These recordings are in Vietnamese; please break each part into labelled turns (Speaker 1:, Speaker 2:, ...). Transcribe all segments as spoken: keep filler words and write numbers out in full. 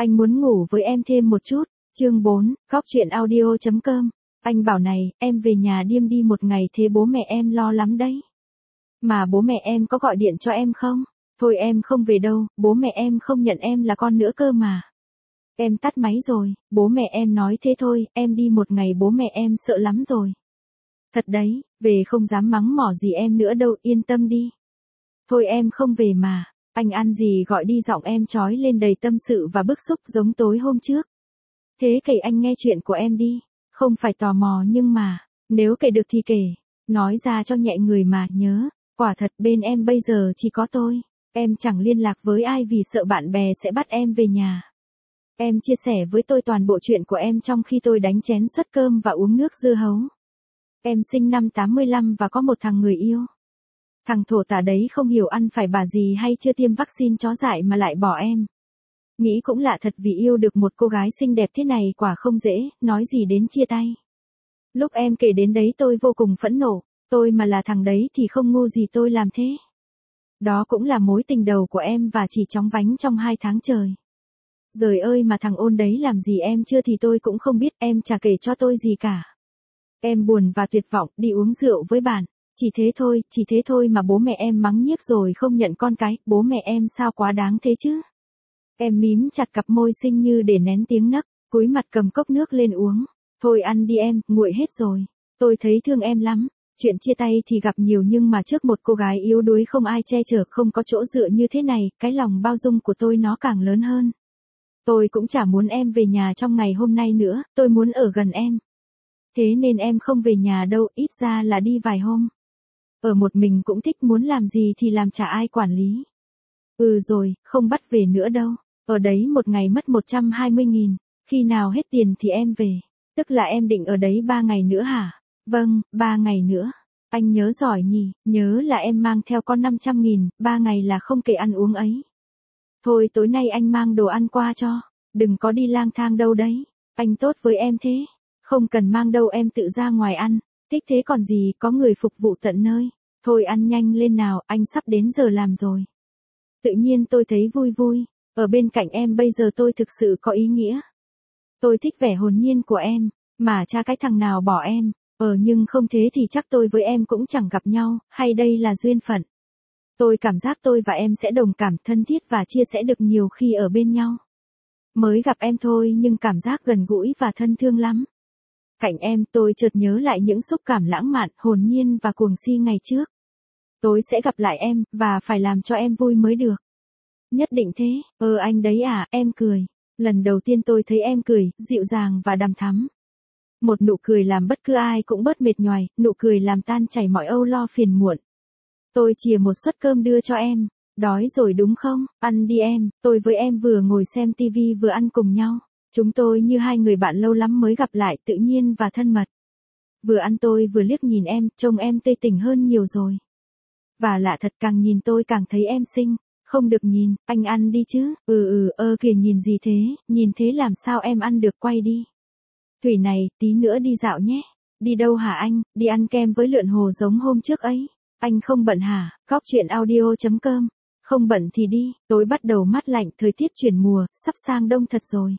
Speaker 1: Anh muốn ngủ với em thêm một chút. Chương bốn, Góc truyện audio chấm com. Anh bảo này, em về nhà điêm đi một ngày thế bố mẹ em lo lắm đấy. Mà bố mẹ em có gọi điện cho em không? Thôi em không về đâu, bố mẹ em không nhận em là con nữa cơ mà. Em tắt máy rồi, bố mẹ em nói thế thôi, em đi một ngày bố mẹ em sợ lắm rồi. Thật đấy, về không dám mắng mỏ gì em nữa đâu, yên tâm đi. Thôi em không về mà, anh ăn gì gọi đi, giọng em trói lên đầy tâm sự và bức xúc giống tối hôm trước. Thế kể anh nghe chuyện của em đi, không phải tò mò nhưng mà, nếu kể được thì kể, nói ra cho nhẹ người mà, nhớ, quả thật bên em bây giờ chỉ có tôi, em chẳng liên lạc với ai vì sợ bạn bè sẽ bắt em về nhà. Em chia sẻ với tôi toàn bộ chuyện của em trong khi tôi đánh chén suất cơm và uống nước dưa hấu. Em sinh năm tám mươi lăm và có một thằng người yêu. Thằng thổ tả đấy không hiểu ăn phải bà gì hay chưa tiêm vaccine chó dại mà lại bỏ em. Nghĩ cũng lạ thật vì yêu được một cô gái xinh đẹp thế này quả không dễ, nói gì đến chia tay. Lúc em kể đến đấy tôi vô cùng phẫn nộ, tôi mà là thằng đấy thì không ngu gì tôi làm thế. Đó cũng là mối tình đầu của em và chỉ chóng vánh trong hai tháng trời. Giời ơi mà thằng ôn đấy làm gì em chưa thì tôi cũng không biết, em chả kể cho tôi gì cả. Em buồn và tuyệt vọng, đi uống rượu với bạn. Chỉ thế thôi, chỉ thế thôi mà bố mẹ em mắng nhiếc rồi không nhận con cái, bố mẹ em sao quá đáng thế chứ. Em mím chặt cặp môi xinh như để nén tiếng nấc, cúi mặt cầm cốc nước lên uống. Thôi ăn đi em, nguội hết rồi. Tôi thấy thương em lắm. Chuyện chia tay thì gặp nhiều nhưng mà trước một cô gái yếu đuối không ai che chở, không có chỗ dựa như thế này, cái lòng bao dung của tôi nó càng lớn hơn. Tôi cũng chả muốn em về nhà trong ngày hôm nay nữa, tôi muốn ở gần em. Thế nên em không về nhà đâu, ít ra là đi vài hôm. Ở một mình cũng thích, muốn làm gì thì làm, chả ai quản lý. Ừ rồi, không bắt về nữa đâu. Ở đấy một ngày mất một trăm hai mươi nghìn, khi nào hết tiền thì em về. Tức là em định ở đấy ba ngày nữa hả? Vâng, ba ngày nữa. Anh nhớ giỏi nhỉ, nhớ là em mang theo con năm trăm nghìn, ba ngày là không kể ăn uống ấy. Thôi tối nay anh mang đồ ăn qua cho, đừng có đi lang thang đâu đấy. Anh tốt với em thế, không cần mang đâu, em tự ra ngoài ăn, thích thế còn gì, có người phục vụ tận nơi. Thôi ăn nhanh lên nào, anh sắp đến giờ làm rồi. Tự nhiên tôi thấy vui vui, ở bên cạnh em bây giờ tôi thực sự có ý nghĩa. Tôi thích vẻ hồn nhiên của em, mà cha cái thằng nào bỏ em, ờ nhưng không thế thì chắc tôi với em cũng chẳng gặp nhau, hay đây là duyên phận. Tôi cảm giác tôi và em sẽ đồng cảm, thân thiết và chia sẻ được nhiều khi ở bên nhau. Mới gặp em thôi nhưng cảm giác gần gũi và thân thương lắm. Cạnh em tôi chợt nhớ lại những xúc cảm lãng mạn, hồn nhiên và cuồng si ngày trước. Tôi sẽ gặp lại em, và phải làm cho em vui mới được. Nhất định thế, ờ anh đấy à, em cười. Lần đầu tiên tôi thấy em cười, dịu dàng và đằm thắm. Một nụ cười làm bất cứ ai cũng bớt mệt nhoài, nụ cười làm tan chảy mọi âu lo phiền muộn. Tôi chìa một suất cơm đưa cho em. Đói rồi đúng không? Ăn đi em. Tôi với em vừa ngồi xem tivi vừa ăn cùng nhau. Chúng tôi như hai người bạn lâu lắm mới gặp lại, tự nhiên và thân mật. Vừa ăn tôi vừa liếc nhìn em, trông em tươi tỉnh hơn nhiều rồi. Và lạ thật, càng nhìn tôi càng thấy em xinh. Không được nhìn, anh ăn đi chứ. Ừ ừ, ơ kìa nhìn gì thế, nhìn thế làm sao em ăn được, quay đi. Thủy này, tí nữa đi dạo nhé. Đi đâu hả anh? Đi ăn kem với lượn hồ giống hôm trước ấy. Anh không bận hả? Góc truyện audio chấm com. Không bận thì đi, tối bắt đầu mát lạnh, thời tiết chuyển mùa, sắp sang đông thật rồi.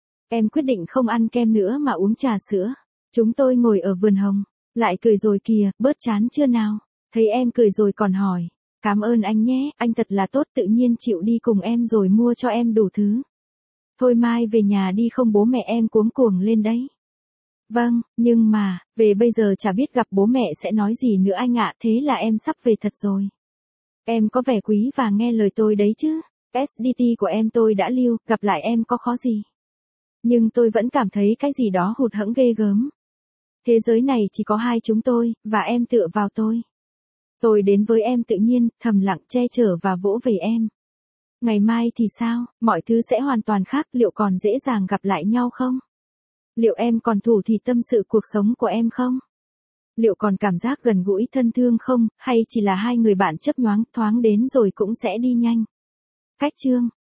Speaker 1: Em quyết định không ăn kem nữa mà uống trà sữa. Chúng tôi ngồi ở vườn hồng. Lại cười rồi kìa, bớt chán chưa nào? Thấy em cười rồi còn hỏi. Cảm ơn anh nhé, anh thật là tốt, tự nhiên chịu đi cùng em rồi mua cho em đủ thứ. Thôi mai về nhà đi không bố mẹ em cuống cuồng lên đấy. Vâng, nhưng mà, về bây giờ chả biết gặp bố mẹ sẽ nói gì nữa anh ạ, thế là em sắp về thật rồi. Em có vẻ quý và nghe lời tôi đấy chứ. ét đê tê của em tôi đã lưu, gặp lại em có khó gì. Nhưng tôi vẫn cảm thấy cái gì đó hụt hẫng ghê gớm. Thế giới này chỉ có hai chúng tôi, và em tựa vào tôi. Tôi đến với em tự nhiên, thầm lặng che chở và vỗ về em. Ngày mai thì sao, mọi thứ sẽ hoàn toàn khác, liệu còn dễ dàng gặp lại nhau không? Liệu em còn thủ thỉ tâm sự cuộc sống của em không? Liệu còn cảm giác gần gũi thân thương không, hay chỉ là hai người bạn chớp nhoáng thoáng đến rồi cũng sẽ đi nhanh? Cách chương